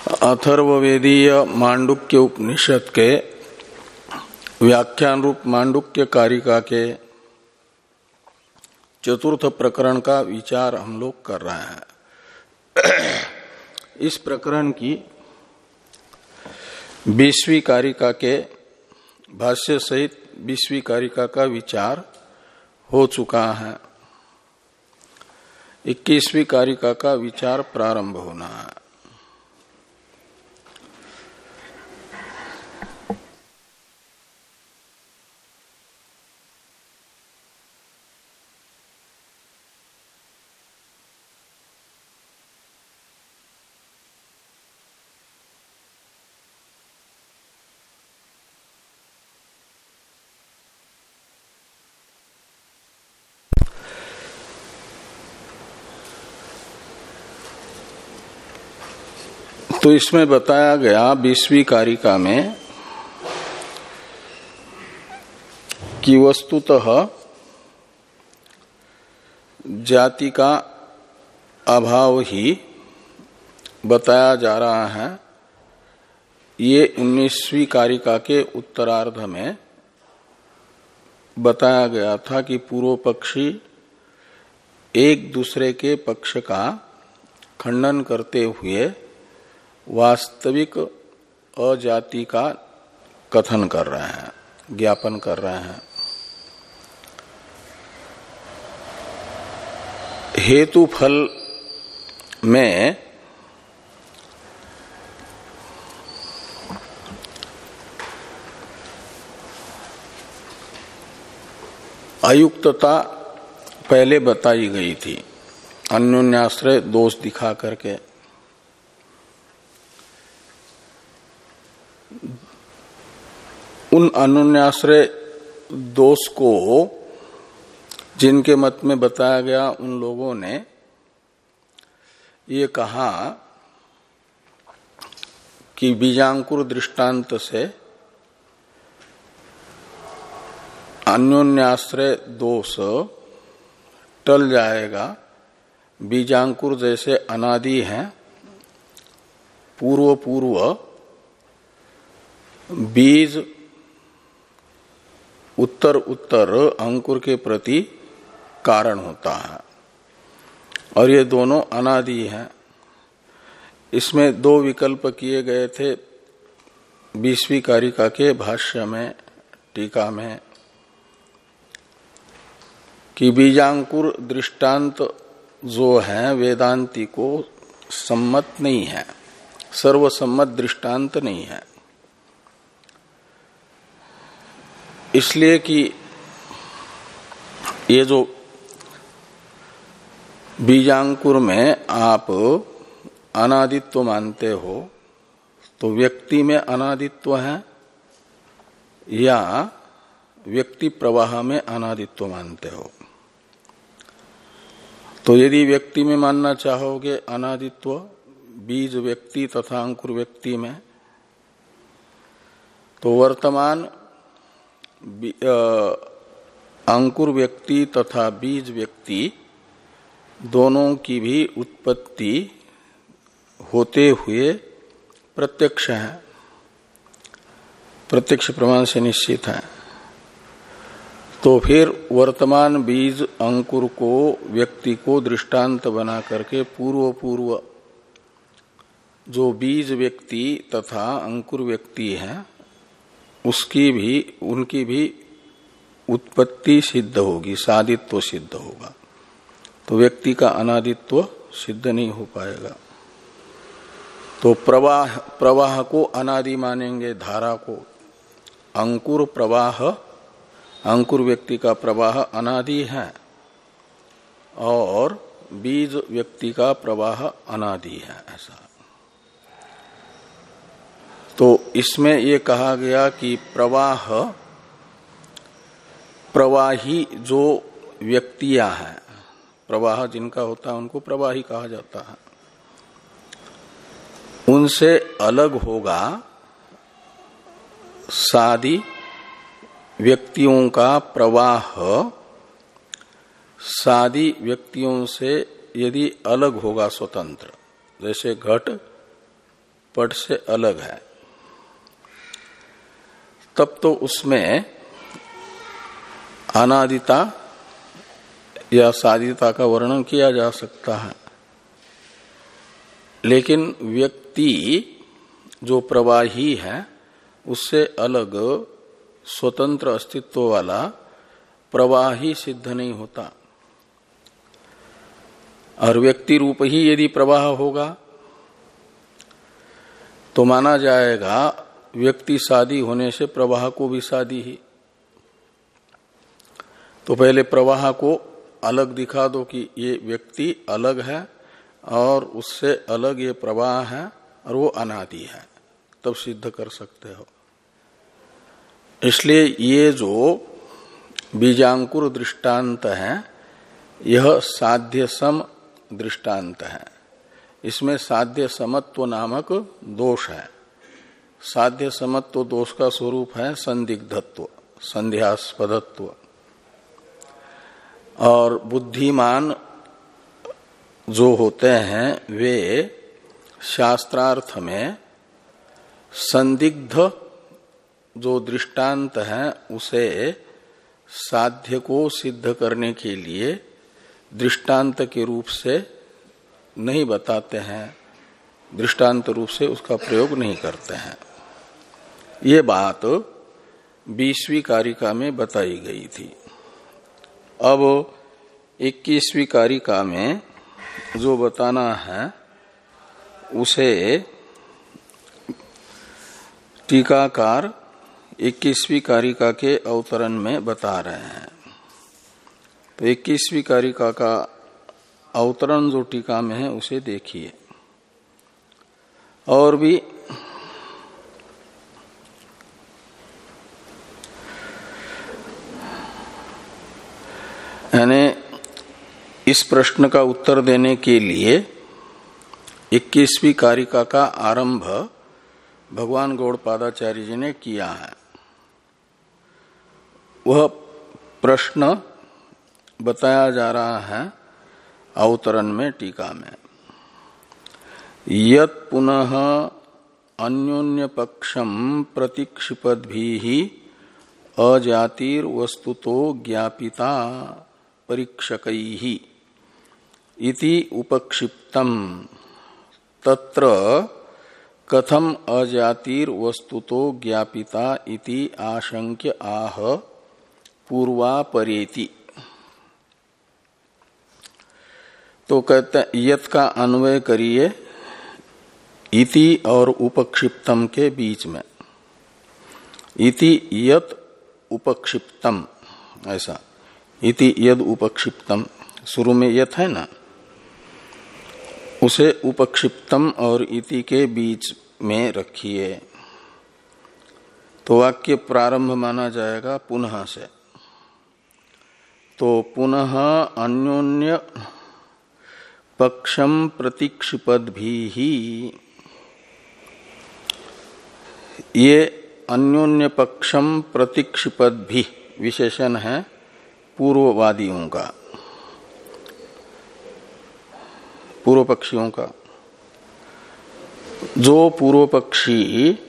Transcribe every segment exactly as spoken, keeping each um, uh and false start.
अथर्ववेदीय मांडुक्य उपनिषद के व्याख्यान रूप मांडुक्य कारिका के चतुर्थ प्रकरण का विचार हम लोग कर रहे हैं। इस प्रकरण की बीसवीं कारिका के भाष्य सहित बीसवीं कारिका का विचार हो चुका है। इक्कीसवीं कारिका का विचार प्रारंभ होना है। तो इसमें बताया गया बीसवीं कारिका में कि वस्तुतः जाति का अभाव ही बताया जा रहा है। ये उन्नीसवीं कारिका के उत्तरार्ध में बताया गया था कि पूर्व पक्षी एक दूसरे के पक्ष का खंडन करते हुए वास्तविक अजाति का कथन कर रहे हैं, ज्ञापन कर रहे हैं। हेतु फल में अयुक्तता पहले बताई गई थी, अन्योन्याश्रय दोष दिखा करके। उन अन्योन्याश्रय दोष को जिनके मत में बताया गया, उन लोगों ने ये कहा कि बीजांकुर दृष्टांत से अन्योन्याश्रय दोष टल जाएगा। बीजांकुर जैसे अनादि हैं, पूर्व पूर्व बीज उत्तर उत्तर अंकुर के प्रति कारण होता है और ये दोनों अनादि हैं। इसमें दो विकल्प किए गए थे बीसवीं कारिका के भाष्य में, टीका में, कि बीजांकुर दृष्टांत जो है वेदांती को सम्मत नहीं है, सर्वसम्मत दृष्टांत नहीं है। इसलिए कि ये जो बीजांकुर में आप अनादित्व मानते हो, तो व्यक्ति में अनादित्व है या व्यक्ति प्रवाह में अनादित्व मानते हो। तो यदि व्यक्ति में मानना चाहोगे अनादित्व, बीज व्यक्ति तथा अंकुर व्यक्ति में, तो वर्तमान अंकुर व्यक्ति तथा बीज व्यक्ति दोनों की भी उत्पत्ति होते हुए प्रत्यक्ष है, प्रत्यक्ष प्रमाण से निश्चित है। तो फिर वर्तमान बीज अंकुर को व्यक्ति को दृष्टांत बना करके पूर्व पूर्व जो बीज व्यक्ति तथा अंकुर व्यक्ति है उसकी भी उनकी भी उत्पत्ति सिद्ध होगी, सादित्व सिद्ध होगा। तो व्यक्ति का अनादित्व सिद्ध नहीं हो पाएगा। तो प्रवाह प्रवाह को अनादि मानेंगे, धारा को। अंकुर प्रवाह, अंकुर व्यक्ति का प्रवाह अनादि है और बीज व्यक्ति का प्रवाह अनादि है, ऐसा। तो इसमें ये कहा गया कि प्रवाह प्रवाही जो व्यक्तियां हैं, प्रवाह जिनका होता है उनको प्रवाही कहा जाता है, उनसे अलग होगा सादी व्यक्तियों का प्रवाह। सादी व्यक्तियों से यदि अलग होगा स्वतंत्र, जैसे घट पट से अलग है, तब तो उसमें अनादिता या सादिता का वर्णन किया जा सकता है। लेकिन व्यक्ति जो प्रवाही है उससे अलग स्वतंत्र अस्तित्व वाला प्रवाही सिद्ध नहीं होता। और व्यक्ति रूप ही यदि प्रवाह होगा तो माना जाएगा व्यक्ति सादी होने से प्रवाह को भी सादी ही। तो पहले प्रवाह को अलग दिखा दो कि ये व्यक्ति अलग है और उससे अलग ये प्रवाह है और वो अनादि है, तब सिद्ध कर सकते हो। इसलिए ये जो बीजांकुर दृष्टांत है यह साध्य सम दृष्टांत है। इसमें साध्य समत्व नामक दोष है। साध्य समत्व दोष का स्वरूप है संदिग्धत्व, संध्यास्पदत्व। और बुद्धिमान जो होते हैं वे शास्त्रार्थ में संदिग्ध जो दृष्टांत है उसे साध्य को सिद्ध करने के लिए दृष्टांत के रूप से नहीं बताते हैं, दृष्टांत रूप से उसका प्रयोग नहीं करते हैं। ये बात बीसवीं कारिका में बताई गई थी। अब इक्कीसवीं कारिका में जो बताना है उसे टीकाकार इक्कीसवीं कारिका के अवतरण में बता रहे हैं। तो इक्कीसवीं कारिका का अवतरण जो टीका में है उसे देखिए। और भी यानी इस प्रश्न का उत्तर देने के लिए इक्कीसवीं कारिका का आरंभ भगवान गौड़पादाचार्य जी ने किया है। वह प्रश्न बताया जा रहा है अवतरण में, टीका में। यत् पुनः अन्योन्य पक्षम प्रतिक्षिपद्भिः अजातिर वस्तुतो ज्ञापिता परीक्षकैः इति उपक्षिप्तम तत्र कथम अजातिर वस्तुतो ज्ञापिता इति आशंक्य आह पूर्वापरेति। तो कहते हैं यत का अन्वय करिए इति और उपक्षिप्तम के बीच में। इति यत उपक्षिप्तम, ऐसा इति यद उपक्षिप्तम, शुरू में यत है ना, उसे उपक्षिप्तम और इति के बीच में रखिए। तो वाक्य प्रारंभ माना जाएगा पुनः से। तो पुनः अन्योन्य पक्षम प्रतीक्षिपद्भिः, ये अन्योन्य पक्षम प्रतीक्षिपद्भिः विशेषण है पूर्ववादियों का, पूर्व पक्षियों का। जो पूर्व पक्षी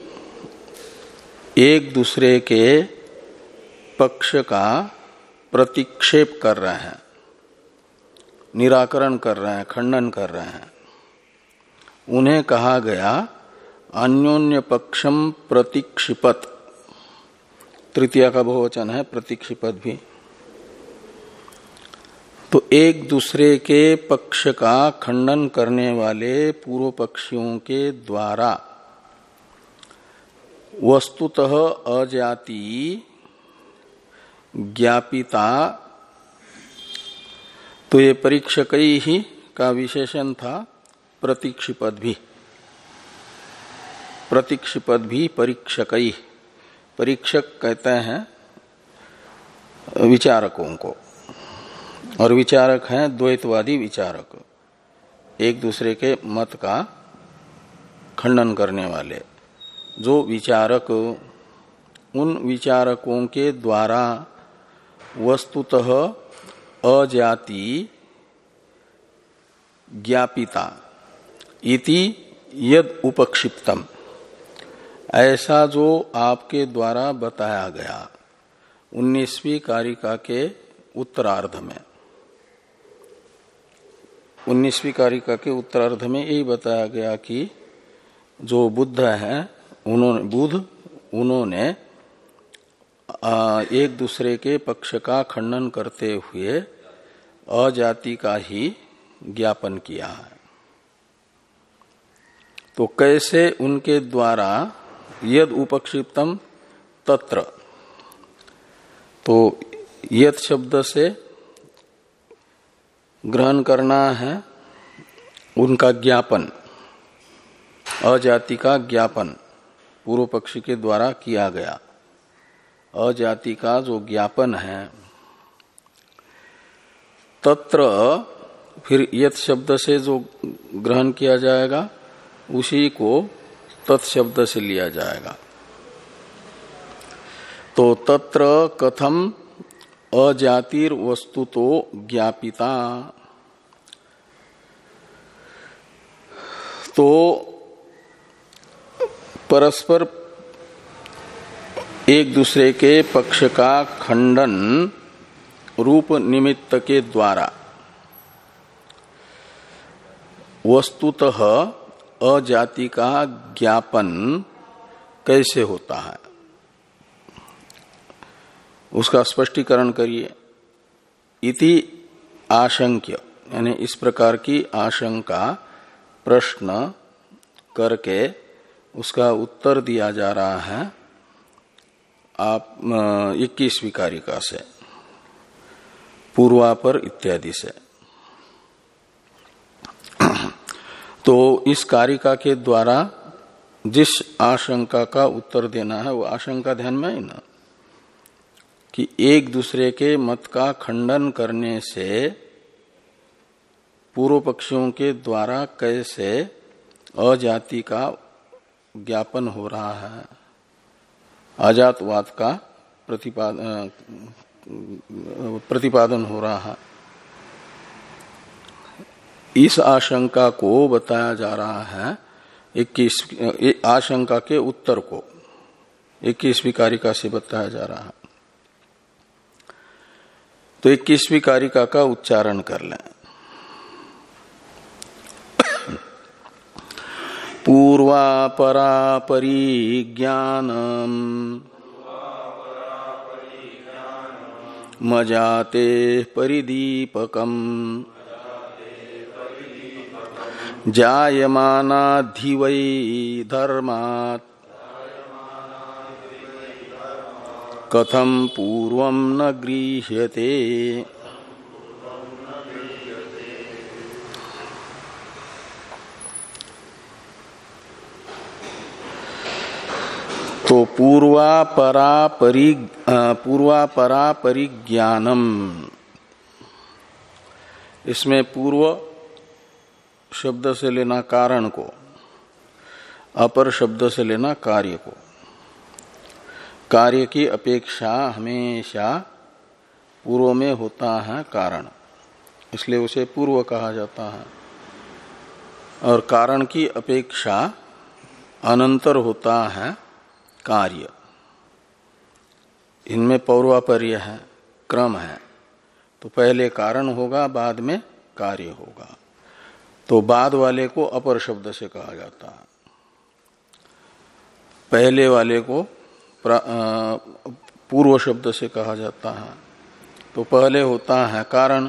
एक दूसरे के पक्ष का प्रतिक्षेप कर रहे हैं, निराकरण कर रहे हैं, खंडन कर रहे हैं, उन्हें कहा गया अन्योन्य पक्षम प्रतिक्षिपत। तृतीया का बहुवचन है प्रतिक्षिपत भी। तो एक दूसरे के पक्ष का खंडन करने वाले पूर्व पक्षियों के द्वारा वस्तुतः अजाति ज्ञापिता, तो ये परीक्षकई ही का विशेषण था प्रतीक्षिपद भी। प्रतीक्षिपद भी परीक्षकई, परीक्षक कहते हैं विचारकों को, और विचारक हैं द्वैतवादी विचारक, एक दूसरे के मत का खंडन करने वाले। जो विचारक उन विचारकों के द्वारा वस्तुतः अजाति ज्ञापिता इति यद उपक्षिप्तम, ऐसा जो आपके द्वारा बताया गया उन्नीसवीं कारिका के उत्तरार्ध में, उन्नीसवीं कारिका के उत्तरार्ध में यही बताया गया कि जो बुद्ध है उन्होंने बुद्ध उन्होंने एक दूसरे के पक्ष का खंडन करते हुए अजाति का ही ज्ञापन किया है। तो कैसे उनके द्वारा यद उपक्षिप्तम तत्र, तो यद शब्द से ग्रहण करना है उनका ज्ञापन, अजाति का ज्ञापन पूर्व पक्षी के द्वारा किया गया। अजाति का जो ज्ञापन है तत्र, फिर यत शब्द से जो ग्रहण किया जाएगा उसी को तत्शब्द से लिया जाएगा। तो तत्र कथम अजातिर वस्तु तो ज्ञापिता, तो परस्पर एक दूसरे के पक्ष का खंडन रूप निमित्त के द्वारा वस्तुतः अजाति का ज्ञापन कैसे होता है उसका स्पष्टीकरण करिए। इति आशंक्य, यानी इस प्रकार की आशंका प्रश्न करके उसका उत्तर दिया जा रहा है आप इक्कीसवीं कारिका से, पूर्वापर इत्यादि से। तो इस कारिका के द्वारा जिस आशंका का उत्तर देना है वो आशंका ध्यान में है ना, कि एक दूसरे के मत का खंडन करने से पूर्व पक्षियों के द्वारा कैसे अजाति का ज्ञापन हो रहा है, अजातवाद का प्रतिपादन प्रतिपादन हो रहा है, इस आशंका को बताया जा रहा है। इक्कीस आशंका के उत्तर को इक्कीसवीं कारिका से बताया जा रहा है। तो इक्कीसवीं कारिका का उच्चारण कर लें। पूर्वापरा परिज्ञानम मजाते परिदीपकम जायमानाधि वै धर्मात् कथम पूर्वं न गृह्यते। तो पूर्वापरा परि पूर्वापरा परिज्ञानम, इसमें पूर्व शब्द से लेना कारण को, अपर शब्द से लेना कार्य को। कार्य की अपेक्षा हमेशा पूर्व में होता है कारण, इसलिए उसे पूर्व कहा जाता है। और कारण की अपेक्षा अनंतर होता है कार्य। इनमें पौर्वापर्य है, क्रम है। तो पहले कारण होगा, बाद में कार्य होगा। तो बाद वाले को अपर शब्द से कहा जाता है, पहले वाले को पूर्व शब्द से कहा जाता है। तो पहले होता है कारण,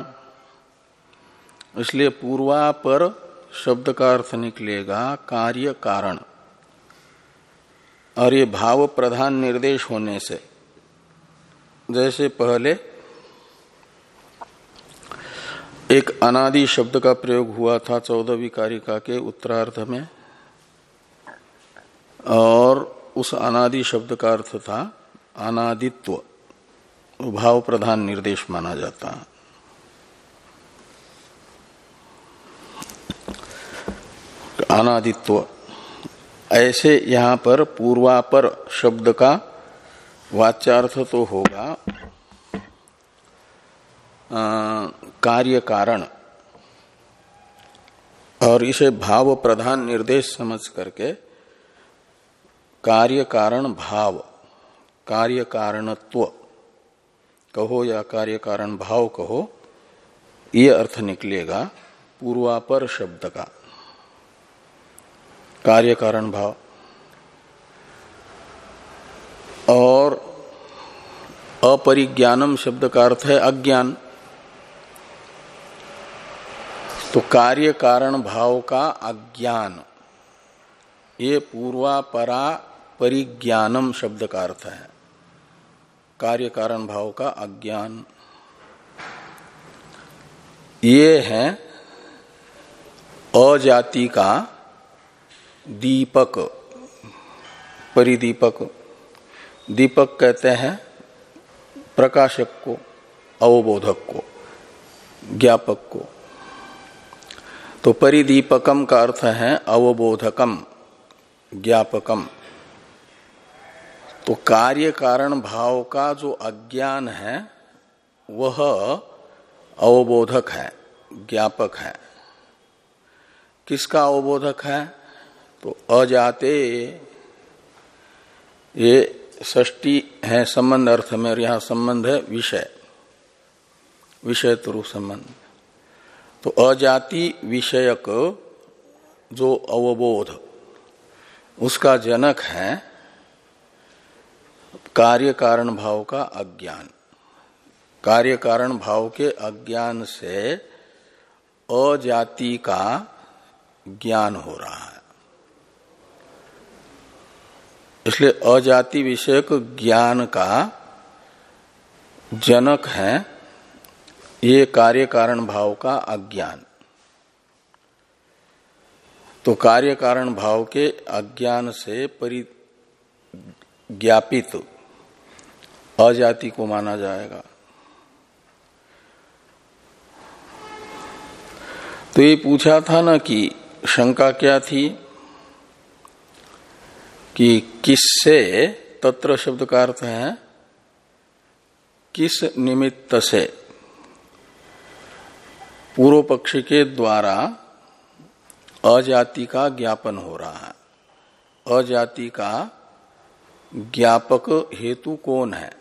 इसलिए पूर्वापर शब्द का अर्थ निकलेगा कार्य कारण। और ये भाव प्रधान निर्देश होने से, जैसे पहले एक अनादि शब्द का प्रयोग हुआ था चौदहवीं कारिका के उत्तरार्ध में, और उस अनादि शब्द का अर्थ था अनादित्व, भाव प्रधान निर्देश माना जाता है। अनादित्व, ऐसे यहां पर पूर्वापर शब्द का वाच्यार्थ तो होगा कार्य कारण, और इसे भाव प्रधान निर्देश समझ करके कार्य कारण भाव, कार्य कारणत्व कहो या कार्य कारण भाव कहो, ये अर्थ निकलेगा पूर्वापर शब्द का, कार्य कारण भाव। और अपरिज्ञानम शब्द का अर्थ है अज्ञान। तो कार्य कारण भाव का अज्ञान, ये पूर्वापरा परिज्ञानम शब्द का अर्थ है, कार्य कारण भाव का अज्ञान। ये है अजाति का दीपक, परिदीपक। दीपक कहते हैं प्रकाशक को, अवबोधक को, ज्ञापक को। तो परिदीपकम का अर्थ है अवबोधकम, ज्ञापकम। तो कार्य कारण भाव का जो अज्ञान है वह अवबोधक है, ज्ञापक है। किसका अवबोधक है? तो अजाते, ये षष्टि है संबंध अर्थ में, और यहां संबंध है विषय, विषय तो रूप संबंध। तो अजाति विषयक जो अवबोध, उसका जनक है कार्य कारण भाव का अज्ञान। कार्य कारण भाव के अज्ञान से अजाति का ज्ञान हो रहा है। इसलिए अजाति विषयक ज्ञान का जनक है ये कार्य कारण भाव का अज्ञान। तो कार्य कारण भाव के अज्ञान से परिज्ञापित अजाति को माना जाएगा। तो ये पूछा था ना कि शंका क्या थी कि किससे, तत्र शब्द का अर्थ है किस निमित्त से, पूर्व पक्ष के द्वारा अजाति का ज्ञापन हो रहा है। अजाति का ज्ञापक हेतु कौन है?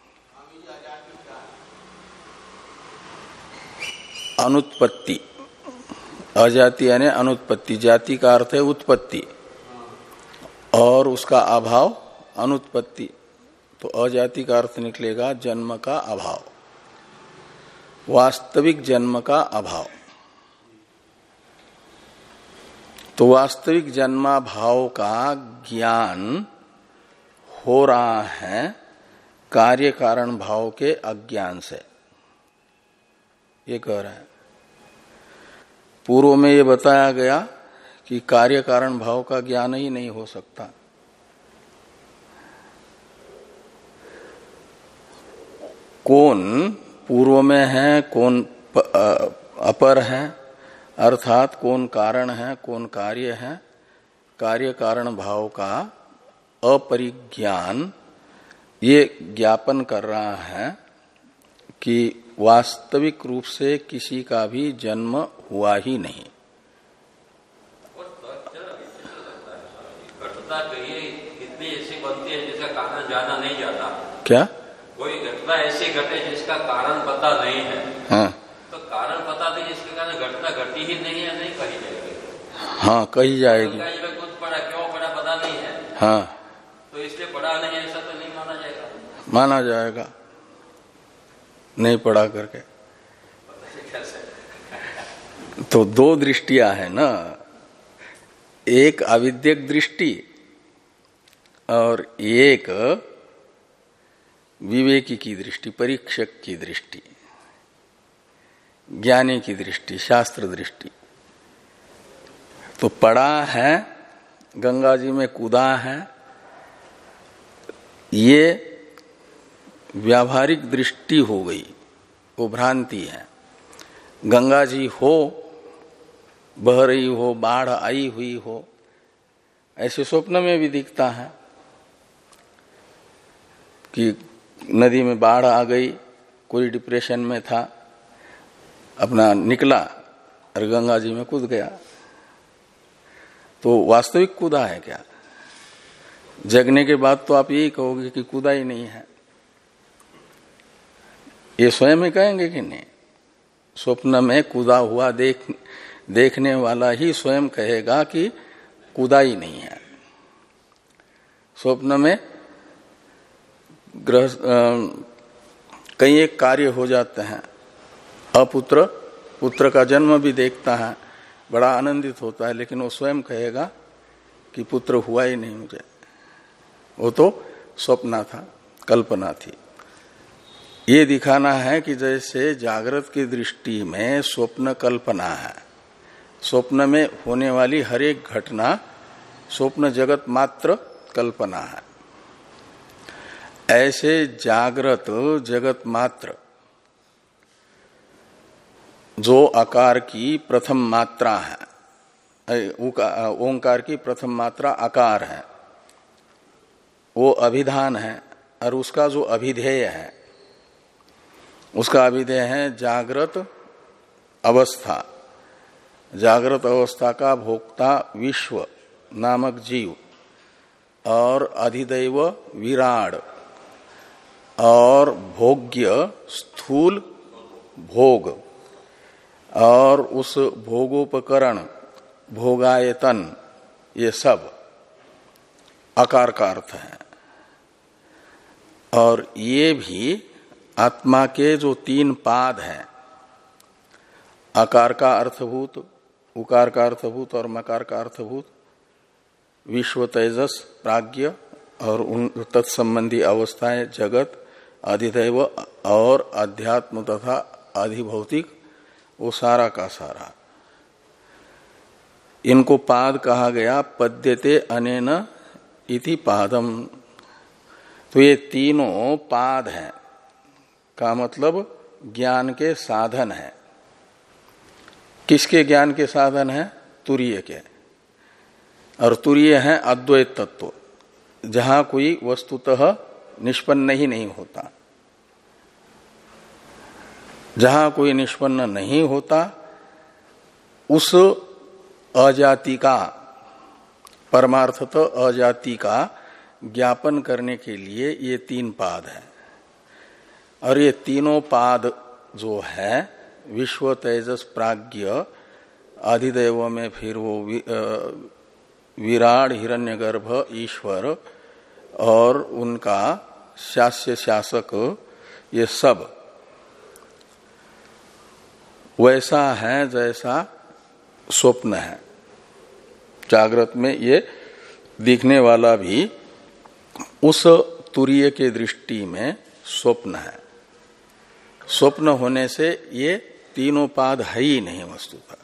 अनुत्पत्ति। अजाति यानी अनुत्पत्ति, जाति का अर्थ है उत्पत्ति और उसका अभाव अनुत्पत्ति। तो अजाति का अर्थ निकलेगा जन्म का अभाव, वास्तविक जन्म का अभाव। तो वास्तविक जन्माभाव का ज्ञान हो रहा है कार्य कारण भाव के अज्ञान से, ये कह रहा है। पूर्व में ये बताया गया कि कार्य कारण भाव का ज्ञान ही नहीं हो सकता। कौन पूर्व में है, कौन अपर है, अर्थात कौन कारण है, कौन कार्य है, कार्य कारण भाव का अपरिज्ञान ये ज्ञापन कर रहा है कि वास्तविक रूप से किसी का भी जन्म हुआ ही नहीं। घटना कितनी ऐसी बनती है जिसका कारण जाना नहीं जाता। क्या? कोई घटना ऐसी घटे जिसका कारण पता नहीं है। हाँ। तो कारण पता नहीं जिसके कारण घटना घटी ही नहीं है, नहीं कही जाएगी। हाँ, कही जाएगी। खुद पढ़ा, क्यों पढ़ा पता नहीं है। हाँ, तो इसलिए पढ़ा नहीं, ऐसा तो नहीं माना जाएगा। माना जाएगा, नहीं पढ़ा करके। तो दो दृष्टियां हैं ना, एक अविद्यक दृष्टि और एक विवेकी की दृष्टि, परीक्षक की दृष्टि, ज्ञानी की दृष्टि, शास्त्र दृष्टि। तो पढ़ा है, गंगा जी में कूदा है, ये व्यावहारिक दृष्टि हो गई, वो भ्रांति है। गंगा जी हो, बह रही हो, बाढ़ आई हुई हो, ऐसे स्वप्न में भी दिखता है कि नदी में बाढ़ आ गई, कोई डिप्रेशन में था, अपना निकला और गंगा जी में कूद गया। तो वास्तविक कूदा है क्या? जगने के बाद तो आप यही कहोगे कि कूदा ही नहीं है। ये स्वयं ही कहेंगे कि नहीं? स्वप्न में कूदा हुआ देख देखने वाला ही स्वयं कहेगा कि कूदा ही नहीं है। स्वप्न में ग्रह कई एक कार्य हो जाते हैं। अपुत्र पुत्र का जन्म भी देखता है, बड़ा आनंदित होता है, लेकिन वो स्वयं कहेगा कि पुत्र हुआ ही नहीं मुझे, वो तो स्वप्न था, कल्पना थी। ये दिखाना है कि जैसे जागृत की दृष्टि में स्वप्न कल्पना है, स्वप्न में होने वाली हर एक घटना स्वप्न जगत मात्र कल्पना है, ऐसे जागृत जगत मात्र जो आकार की प्रथम मात्रा है, ओंकार की प्रथम मात्रा आकार है, वो अभिधान है, और उसका जो अभिधेय है, उसका अभिधेय है जागृत अवस्था। जागृत अवस्था का भोक्ता विश्व नामक जीव और अधिदैव विराड और भोग्य स्थूल भोग और उस भोगोपकरण भोगायतन, ये सब आकार का अर्थ है। और ये भी आत्मा के जो तीन पाद हैं, आकार का अर्थभूत, उकार का अर्थभूत और मकार का अर्थभूत, विश्व, तेजस, प्राज्ञ और उन तत्संबंधी अवस्थाएं जगत, अधिदैव और अध्यात्म तथा अधिभौतिक, वो सारा का सारा, इनको पाद कहा गया। पद्यते अनेन इति पादम। तो ये तीनों पाद हैं का मतलब ज्ञान के साधन है। किसके ज्ञान के साधन है? तुरीय के। और तुरीय है अद्वैत तत्व, जहां कोई वस्तुतः निष्पन्न ही नहीं होता। जहां कोई निष्पन्न नहीं होता, उस अजाति का, परमार्थत अजाति का ज्ञापन करने के लिए ये तीन पाद है। और ये तीनों पाद जो है, विश्व, तेजस, प्राज्ञ, अधिदैव में फिर वो विराट, हिरण्यगर्भ, ईश्वर और उनका शास्य शासक, ये सब वैसा है जैसा स्वप्न है। जागृत में ये दिखने वाला भी उस तुरीय के दृष्टि में स्वप्न है। स्वप्न होने से ये तीनों पाद है ही नहीं वस्तुतः।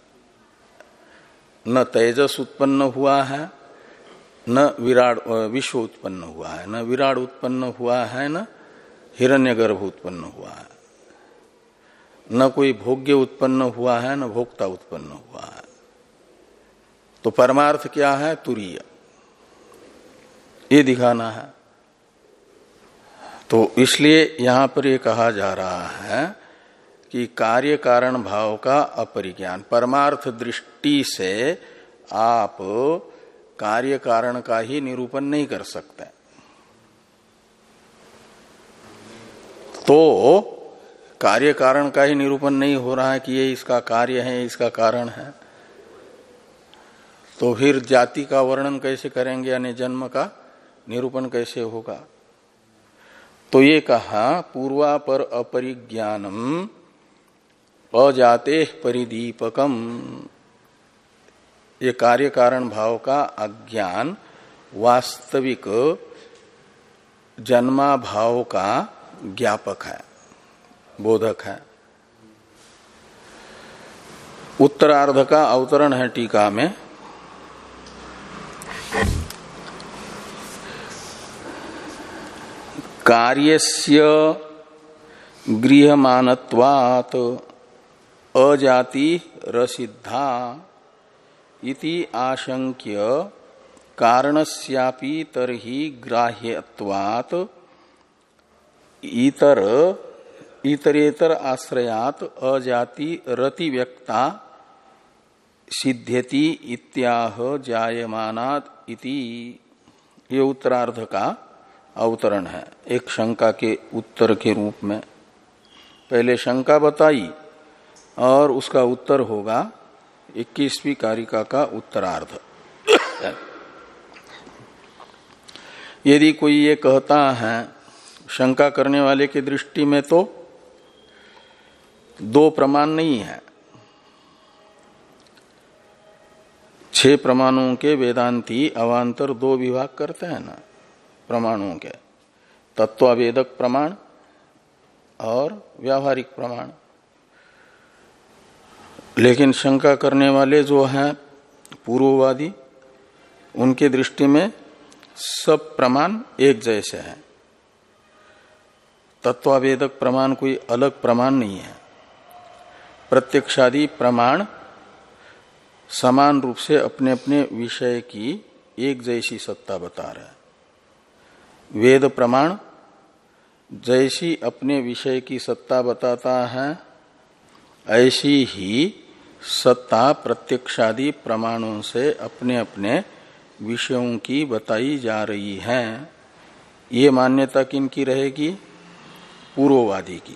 न तेजस उत्पन्न हुआ है, न विराट विश्व उत्पन्न हुआ है, न विराट उत्पन्न हुआ है, न हिरण्यगर्भ उत्पन्न हुआ है, न कोई भोग्य उत्पन्न हुआ है, न भोक्ता उत्पन्न हुआ है। तो परमार्थ क्या है? तुरीय, ये दिखाना है। तो इसलिए यहां पर ये कहा जा रहा है कि कार्य कारण भाव का अपरिज्ञान, परमार्थ दृष्टि से आप कार्य कारण का ही निरूपण नहीं कर सकते। तो कार्य कारण का ही निरूपण नहीं हो रहा है कि ये इसका कार्य है, इसका कारण है, तो फिर जाति का वर्णन कैसे करेंगे, यानी जन्म का निरूपण कैसे होगा? तो ये कहा पूर्वापर अपरिज्ञानम अजाते परिदीपकम, ये कार्य कारण भाव का अज्ञान वास्तविक जन्मा भाव का ज्ञापक है, बोधक है। उत्तरार्ध का अवतरण है टीका में। कार्यस्य गृह्यमानत्वात् अजाति रसिद्धा इति आशंक्य कारणस्यापि तर्हि ग्राह्यत्वात् इतर इतरेतर आश्रयात अजाति रति व्यक्ता सिद्ध्यति इत्याह जायमानात् इति, ये उत्तरार्ध का अवतरण है एक शंका के उत्तर के रूप में। पहले शंका बताई और उसका उत्तर होगा इक्कीसवीं कारिका का उत्तरार्ध। यदि कोई ये कहता है शंका करने वाले की दृष्टि में तो दो प्रमाण नहीं है, छह प्रमाणों के वेदांती अवांतर दो विभाग करते हैं ना प्रमाणों के, तत्वावेदक प्रमाण और व्यावहारिक प्रमाण। लेकिन शंका करने वाले जो हैं पूर्ववादी, उनके दृष्टि में सब प्रमाण एक जैसे हैं, तत्वावेदक प्रमाण कोई अलग प्रमाण नहीं है। प्रत्यक्षादि प्रमाण समान रूप से अपने अपने विषय की एक जैसी सत्ता बता रहे हैं। वेद प्रमाण जैसी अपने विषय की सत्ता बताता है, ऐसी ही सत्ता प्रत्यक्षादि प्रमाणों से अपने अपने विषयों की बताई जा रही है। ये मान्यता किनकी रहेगी? पूर्ववादी की।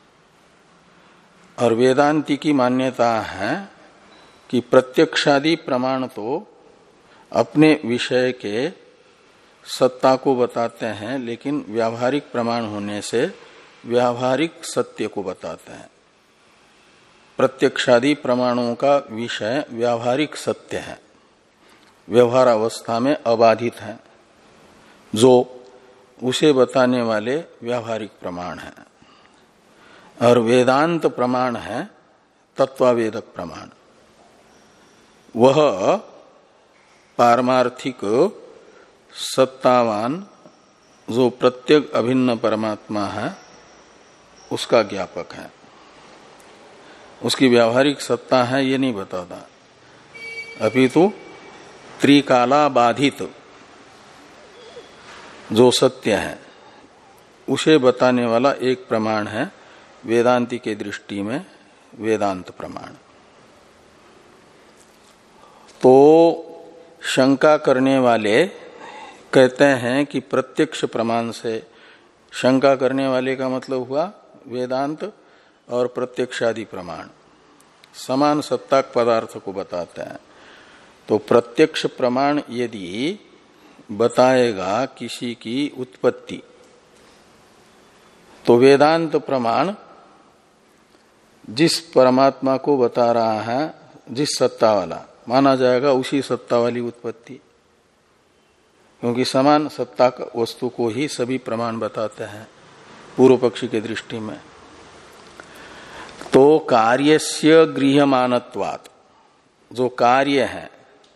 और वेदांती की मान्यता है कि प्रत्यक्षादि प्रमाण तो अपने विषय के सत्ता को बताते हैं, लेकिन व्यावहारिक प्रमाण होने से व्यावहारिक सत्य को बताते हैं। प्रत्यक्षादि प्रमाणों का विषय व्यावहारिक सत्य है, व्यवहार अवस्था में अबाधित है, जो उसे बताने वाले व्यावहारिक प्रमाण है। और वेदांत प्रमाण है तत्वावेदक प्रमाण, वह पारमार्थिक सत्तावान जो प्रत्येक अभिन्न परमात्मा है उसका ज्ञापक है। उसकी व्यावहारिक सत्ता है ये नहीं बताता, अपितु त्रिकाला बाधित जो सत्य है उसे बताने वाला एक प्रमाण है वेदांती के दृष्टि में वेदांत प्रमाण। तो शंका करने वाले कहते हैं कि प्रत्यक्ष प्रमाण से, शंका करने वाले का मतलब हुआ वेदांत और प्रत्यक्षादि प्रमाण समान सत्ताक पदार्थ को बताते हैं। तो प्रत्यक्ष प्रमाण यदि बताएगा किसी की उत्पत्ति, तो वेदांत प्रमाण जिस परमात्मा को बता रहा है, जिस सत्ता वाला माना जाएगा, उसी सत्ता वाली उत्पत्ति, क्योंकि समान सत्ता वस्तु को ही सभी प्रमाण बताते हैं पूर्व पक्षी के दृष्टि में। तो कार्यस्य गृह्यमानत्वात्, जो कार्य है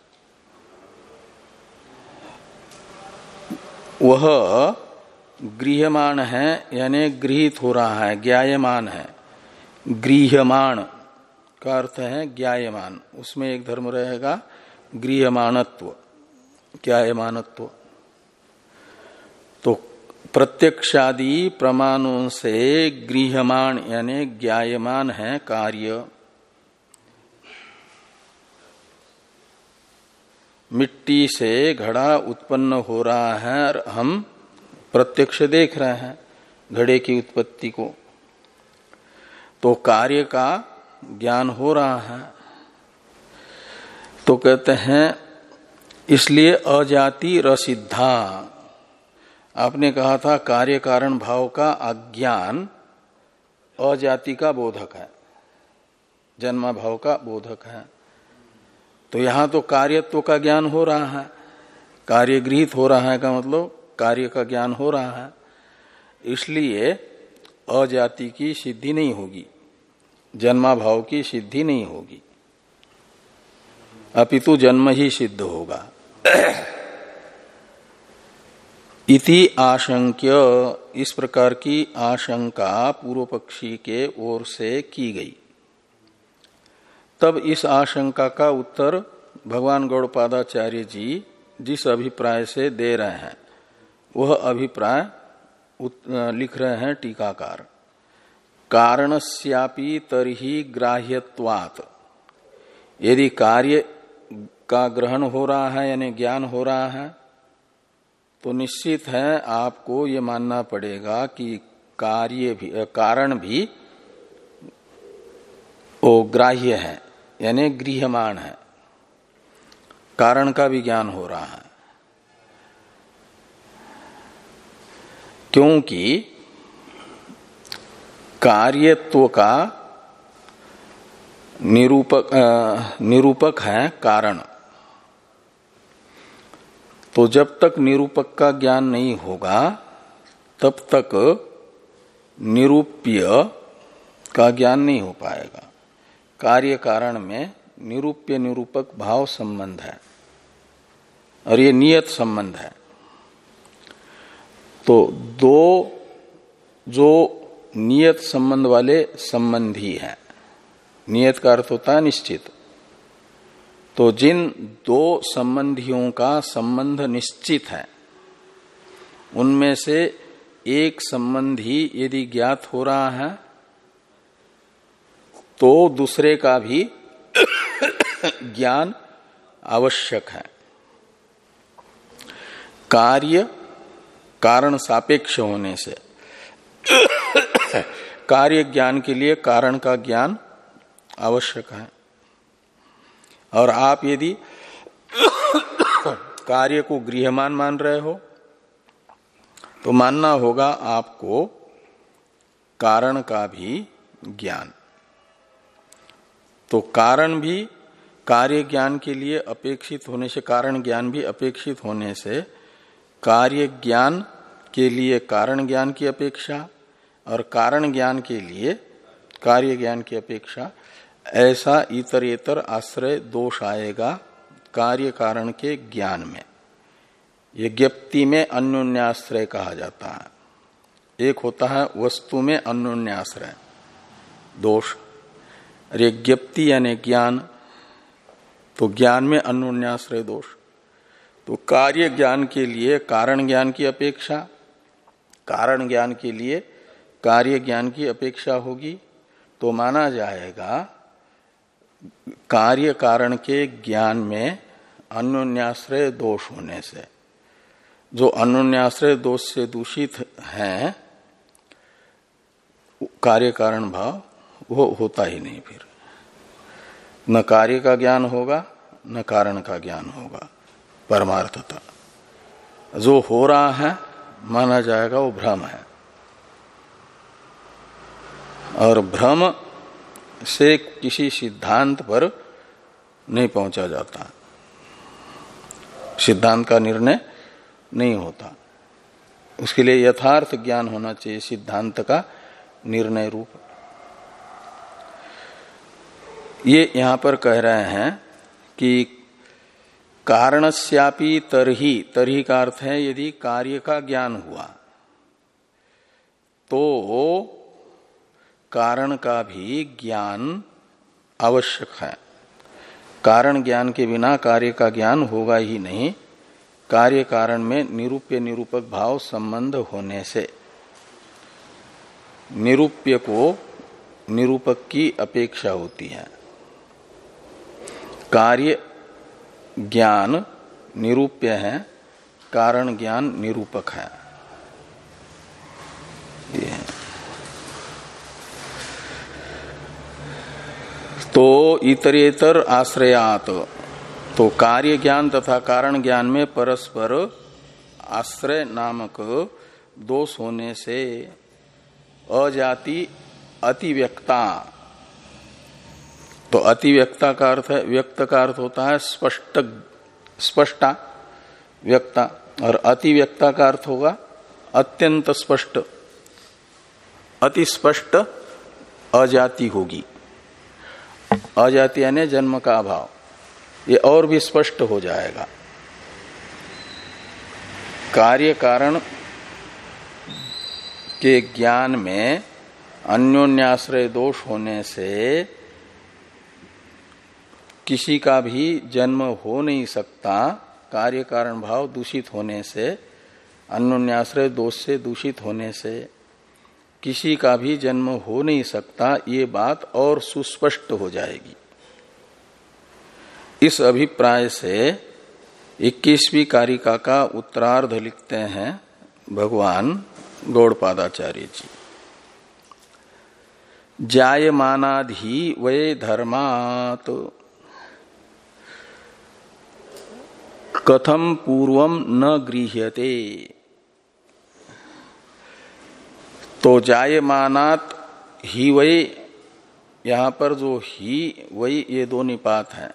वह गृह्यमान है, यानी गृहीत हो रहा है, ज्ञायमान है। गृह्यमान का अर्थ है ज्ञायमान, उसमें एक धर्म रहेगा गृह्यमानत्व, ज्ञायमानत्व। तो प्रत्यक्षादि प्रमाणों से गृह्यमान यानी ज्ञायमान है कार्य। मिट्टी से घड़ा उत्पन्न हो रहा है और हम प्रत्यक्ष देख रहे हैं घड़े की उत्पत्ति को, तो कार्य का ज्ञान हो रहा है। तो कहते हैं इसलिए अजाति रसिद्धा। आपने कहा था कार्य कारण भाव का अज्ञान अजाति का बोधक है, जन्मा भाव का बोधक है। तो यहां तो कार्यत्व का ज्ञान हो रहा है, कार्य गृहीत हो रहा है का मतलब कार्य का ज्ञान हो रहा है, इसलिए अजाति की सिद्धि नहीं होगी, जन्मा भाव की सिद्धि नहीं होगी, अपितु जन्म ही सिद्ध होगा। इति आशंक्य, इस प्रकार की आशंका पूर्व पक्षी के ओर से की गई। तब इस आशंका का उत्तर भगवान गौड़पादाचार्य जी जिस अभिप्राय से दे रहे हैं वह अभिप्राय लिख रहे हैं यदि कार्य का ग्रहण हो रहा है यानी ज्ञान हो रहा है तो निश्चित है आपको ये मानना पड़ेगा कि कार्य भी कारण भी वो ग्राह्य है यानी गृह्यमाण है, कारण का भी ज्ञान हो रहा है। क्योंकि कार्यत्व का निरूपक निरूपक है कारण। तो जब तक निरूपक का ज्ञान नहीं होगा तब तक निरूप्य का ज्ञान नहीं हो पाएगा। कार्य कारण में निरूप्य निरूपक भाव संबंध है और ये नियत संबंध है। तो दो जो नियत संबंध वाले संबंधी हैं, नियत का अर्थ होता है निश्चित, तो जिन दो संबंधियों का संबंध निश्चित है उनमें से एक संबंधी यदि ज्ञात हो रहा है तो दूसरे का भी ज्ञान आवश्यक है। कार्य कारण सापेक्ष होने से कार्य ज्ञान के लिए कारण का ज्ञान आवश्यक है। और आप यदि कार्य को गृह्यमान मान रहे हो तो मानना होगा आपको कारण का भी ज्ञान। तो कारण भी कार्य ज्ञान के लिए अपेक्षित होने से, कारण ज्ञान भी अपेक्षित होने से कार्य ज्ञान के लिए कारण ज्ञान की अपेक्षा और कारण ज्ञान के लिए कार्य ज्ञान की अपेक्षा, ऐसा इतरेतर आश्रय दोष आएगा कार्य कारण के ज्ञान में। ये ज्ञप्ति में अन्योन्याश्रय कहा जाता है। एक होता है वस्तु में अन्योन्याश्रय दोष, और एक ज्ञप्ति यानी ज्ञान, तो ज्ञान में अन्योन्याश्रय दोष। तो कार्य ज्ञान के लिए कारण ज्ञान की अपेक्षा, कारण ज्ञान के लिए कार्य ज्ञान की अपेक्षा होगी, तो माना जाएगा कार्य कारण के ज्ञान में अन्योन्याश्रय दोष होने से, जो अन्योन्याश्रय दोष से दूषित हैं कार्य कारण भाव, वो होता ही नहीं। फिर न कार्य का ज्ञान होगा न कारण का ज्ञान होगा। परमार्थता जो हो रहा है माना जाएगा वो भ्रम है, और भ्रम से किसी सिद्धांत पर नहीं पहुंचा जाता, सिद्धांत का निर्णय नहीं होता। उसके लिए यथार्थ ज्ञान होना चाहिए, सिद्धांत का निर्णय रूप। ये यहां पर कह रहे हैं कि कारणस्यापि तरही, तरही का अर्थ है यदि कार्य का ज्ञान हुआ तो कारण का भी ज्ञान आवश्यक है। कारण ज्ञान के बिना कार्य का ज्ञान होगा ही नहीं। कार्य कारण में निरूप्य निरूपक भाव संबंध होने से निरूप्य को निरूपक की अपेक्षा होती है। कार्य ज्ञान निरूप्य है, कारण ज्ञान निरूपक है। ये तो इतरेतर आश्रयात, तो कार्य ज्ञान तथा कारण ज्ञान में परस्पर आश्रय नामक दोष होने से अजाति अतिव्यक्ता, तो अतिव्यक्ता का अर्थ है, व्यक्त का अर्थ होता है स्पष्ट, स्पष्टा व्यक्ता, और अतिव्यक्ता का अर्थ होगा अत्यंत स्पष्ट, अति स्पष्ट अजाति होगी। अजाति यानी जन्म का अभाव, ये और भी स्पष्ट हो जाएगा। कार्य कारण के ज्ञान में अन्योन्याश्रय दोष होने से किसी का भी जन्म हो नहीं सकता। कार्य कारण भाव दूषित होने से, अन्योन्याश्रय दोष से दूषित होने से किसी का भी जन्म हो नहीं सकता, ये बात और सुस्पष्ट हो जाएगी। इस अभिप्राय से इक्कीसवीं कारिका का उत्तरार्ध लिखते हैं भगवान गौड़पादाचार्य जी। जायमानाधि वै धर्मात् कथम पूर्वम न गृह्यते। तो जायमानात ही वै, यहां पर जो ही वै ये दो निपात हैं,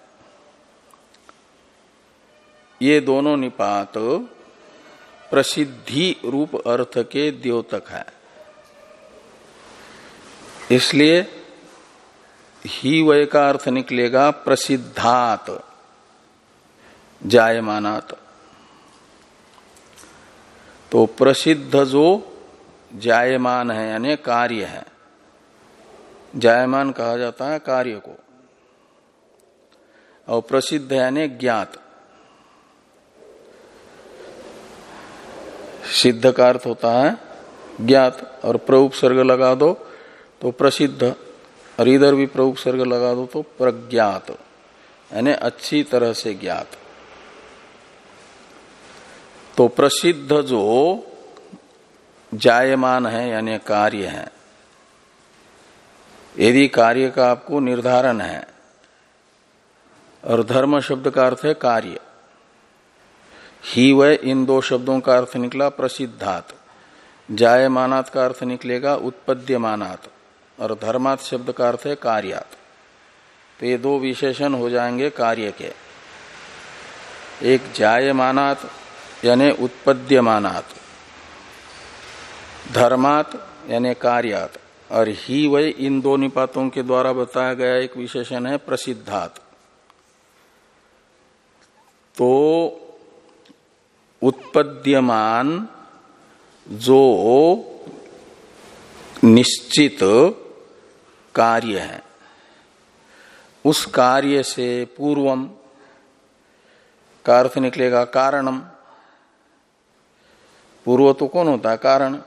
ये दोनों निपात प्रसिद्धि रूप अर्थ के द्योतक है। इसलिए ही वै का अर्थ निकलेगा प्रसिद्धात जायमानात। तो प्रसिद्ध जो जायमान है यानी कार्य है, जायमान कहा जाता है कार्य को, और प्रसिद्ध यानी ज्ञात। सिद्ध का अर्थ होता है ज्ञात, और प्रउपसर्ग लगा दो तो प्रसिद्ध, और इधर भी प्रउपसर्ग लगा दो तो प्रज्ञात यानी अच्छी तरह से ज्ञात। तो प्रसिद्ध जो जायमान है यानी कार्य है, यदि कार्य का आपको निर्धारण है, और धर्म शब्द का अर्थ है कार्य, ही वह इन दो शब्दों का अर्थ निकला प्रसिद्धात, जायमानात का अर्थ निकलेगा उत्पद्यमानात, और धर्मात शब्द का अर्थ है कार्यात। तो ये दो विशेषण हो जाएंगे कार्य के, एक जायमानात यानी उत्पद्यमानात, धर्मात यानी कार्यात, और ही वह इन दो निपातों के द्वारा बताया गया एक विशेषण है प्रसिद्धात। तो उत्पद्यमान जो निश्चित कार्य है, उस कार्य से पूर्वम का अर्थ निकलेगा कारणम। पूर्व तो कौन होता है? कारण।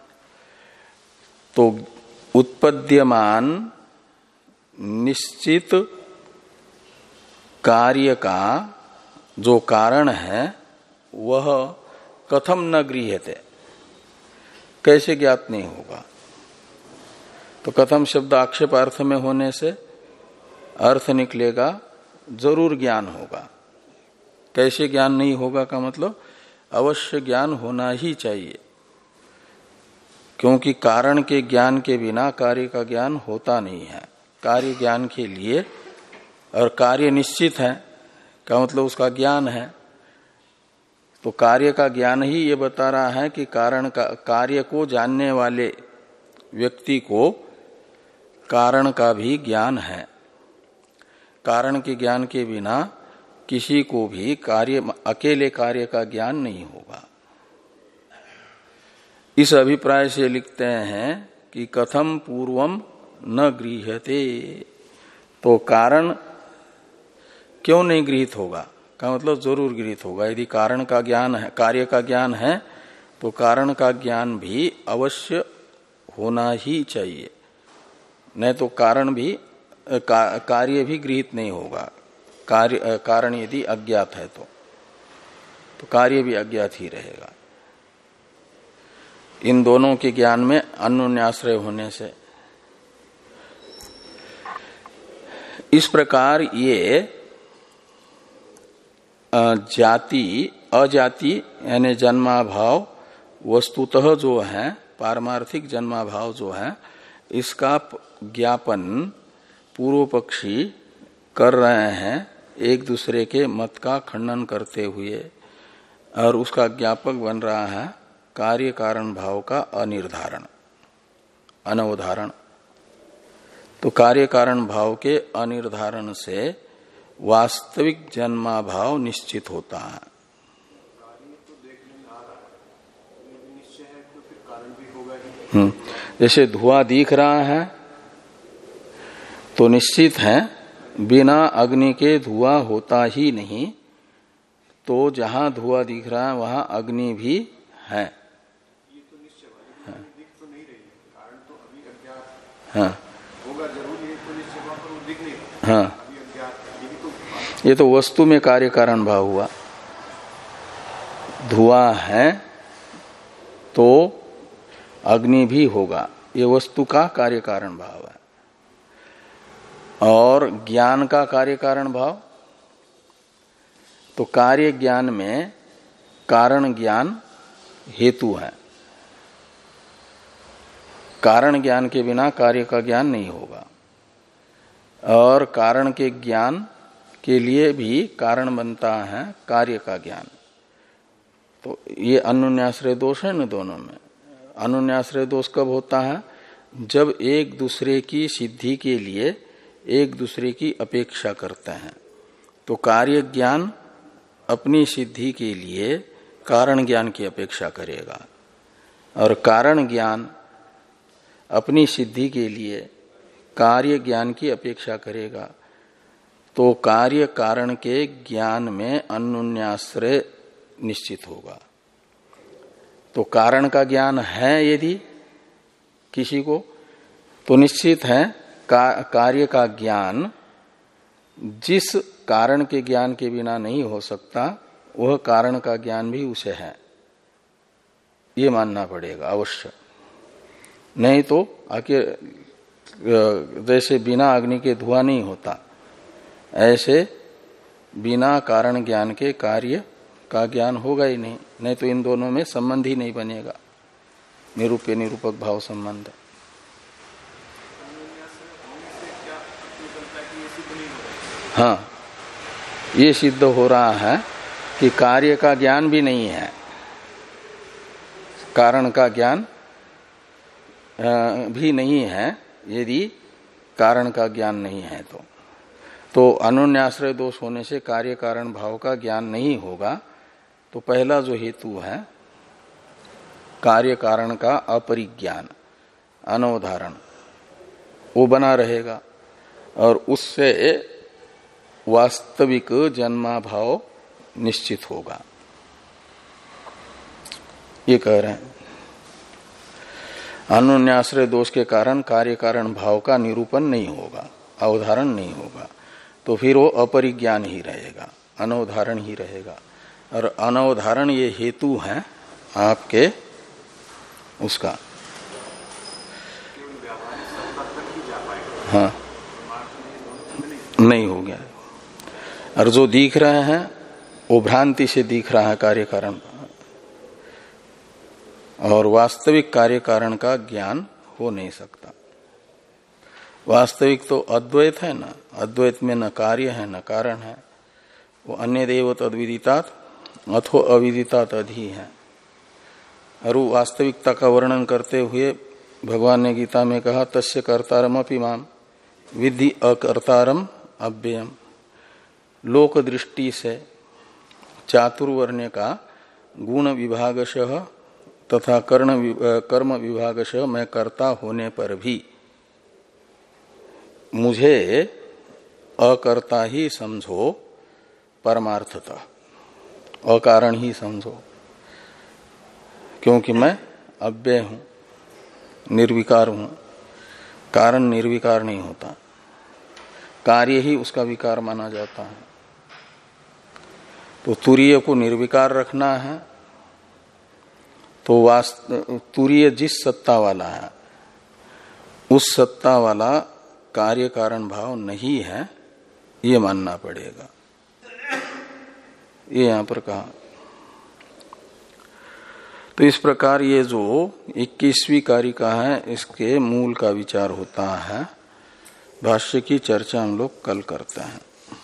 तो उत्पद्यमान निश्चित कार्य का जो कारण है वह कथम न गृह्यते, कैसे ज्ञात नहीं होगा? तो कथम शब्द आक्षेपार्थ में होने से अर्थ निकलेगा जरूर ज्ञान होगा। कैसे ज्ञान नहीं होगा का मतलब अवश्य ज्ञान होना ही चाहिए, क्योंकि कारण के ज्ञान के बिना कार्य का ज्ञान होता नहीं है। कार्य ज्ञान के लिए, और कार्य निश्चित है का मतलब उसका ज्ञान है, तो कार्य का ज्ञान ही ये बता रहा है कि कारण का, कार्य को जानने वाले व्यक्ति को कारण का भी ज्ञान है। कारण के ज्ञान के बिना किसी को भी कार्य, अकेले कार्य का ज्ञान नहीं होगा। इस अभिप्राय से लिखते हैं कि कथम पूर्वम न गृह्यते। तो कारण क्यों नहीं गृहीत होगा का मतलब जरूर गृहीत होगा। यदि कारण का ज्ञान है, कार्य का ज्ञान है, तो कारण का ज्ञान भी अवश्य होना ही चाहिए, नहीं तो कारण भी का, कार्य भी गृहीत नहीं होगा। कार्य कारण यदि अज्ञात है तो तो कार्य भी अज्ञात ही रहेगा। इन दोनों के ज्ञान में अन्योन्याश्रय होने से इस प्रकार ये जाति अजाति यानी जन्माभाव वस्तुतः जो है, पारमार्थिक जन्माभाव जो है, इसका ज्ञापन पूर्व पक्षी कर रहे हैं एक दूसरे के मत का खंडन करते हुए, और उसका ज्ञापक बन रहा है कार्य कारण भाव का अनिर्धारण, अनवधारण। तो कार्य कारण भाव के अनिर्धारण से वास्तविक जन्माभाव निश्चित होता है। हम्म जैसे धुआं दिख रहा है तो निश्चित है बिना अग्नि के धुआं होता ही नहीं, तो जहां धुआं दिख रहा है वहां अग्नि भी है। हाँ हाँ ये तो वस्तु में कार्य कारण भाव हुआ। धुआं है तो अग्नि भी होगा, ये वस्तु का कार्य कारण भाव है। और ज्ञान का कार्य कारण भाव, तो कार्य ज्ञान में कारण ज्ञान हेतु है। कारण ज्ञान के बिना कार्य का ज्ञान नहीं होगा, और कारण के ज्ञान के लिए भी कारण बनता है कार्य का ज्ञान। तो ये अनुन्याश्रय दोष है न दोनों में। अनुन्याश्रय दोष कब होता है? जब एक दूसरे की सिद्धि के लिए एक दूसरे की अपेक्षा करते हैं। तो कार्य ज्ञान अपनी सिद्धि के लिए कारण ज्ञान की अपेक्षा करेगा, और कारण ज्ञान अपनी सिद्धि के लिए कार्य ज्ञान की अपेक्षा करेगा। तो कार्य कारण के ज्ञान में अनुन्याश्रय निश्चित होगा। तो कारण का ज्ञान है यदि किसी को, तो निश्चित है का, कार्य का ज्ञान जिस कारण के ज्ञान के बिना नहीं हो सकता, वह कारण का ज्ञान भी उसे है, ये मानना पड़ेगा अवश्य। नहीं तो आके जैसे बिना अग्नि के धुआं नहीं होता, ऐसे बिना कारण ज्ञान के कार्य का ज्ञान होगा ही नहीं। नहीं तो इन दोनों में संबंध ही नहीं बनेगा, निरूप्य निरूपक भाव संबंध। हाँ, ये सिद्ध हो रहा है कि कार्य का ज्ञान भी नहीं है, कारण का ज्ञान भी नहीं है यदि कारण का ज्ञान नहीं है तो। तो अनुन्याश्रय दोष होने से कार्य कारण भाव का ज्ञान नहीं होगा। तो पहला जो हेतु है कार्य कारण का अपरिज्ञान, अनवधारण, वो बना रहेगा, और उससे वास्तविक जन्मा भाव निश्चित होगा, ये कह रहे हैं। अनुन्याश्रय दोष के कारण कार्य कारण भाव का निरूपण नहीं होगा, अवधारण नहीं होगा, तो फिर वो अपरिज्ञान ही रहेगा, अनवधारण ही रहेगा। और अनवधारण ये हेतु है आपके उसका, हाँ, नहीं हो गया। और जो दिख रहे हैं वो भ्रांति से दिख रहा है कार्य कारण, और वास्तविक कार्य कारण का ज्ञान हो नहीं सकता। वास्तविक तो अद्वैत है ना, अद्वैत में न कार्य है न कारण है, वो अन्य देव तद्विदितात अथो अविदितात अधि है। और वो वास्तविकता का वर्णन करते हुए भगवान ने गीता में कहा, तस्य कर्तारम अपि माम विद्धि अकर्तारम अव्ययम। लोक दृष्टि से चातुर्वर्ण्य का गुण विभागशः तथा कर्ण कर्म विभागशः मैं कर्ता होने पर भी मुझे अकर्ता ही समझो, परमार्थता अकारण ही समझो, क्योंकि मैं अव्यय हूं, निर्विकार हूं। कारण निर्विकार नहीं होता, कार्य ही उसका विकार माना जाता है। तो तुरीय को निर्विकार रखना है, तो वास्तव तुरीय जिस सत्ता वाला है उस सत्ता वाला कार्य कारण भाव नहीं है, ये मानना पड़ेगा, ये यहां पर कहा। तो इस प्रकार ये जो इक्कीसवीं कारिका है, इसके मूल का विचार होता है। भाष्य की चर्चा हम लोग कल करते हैं।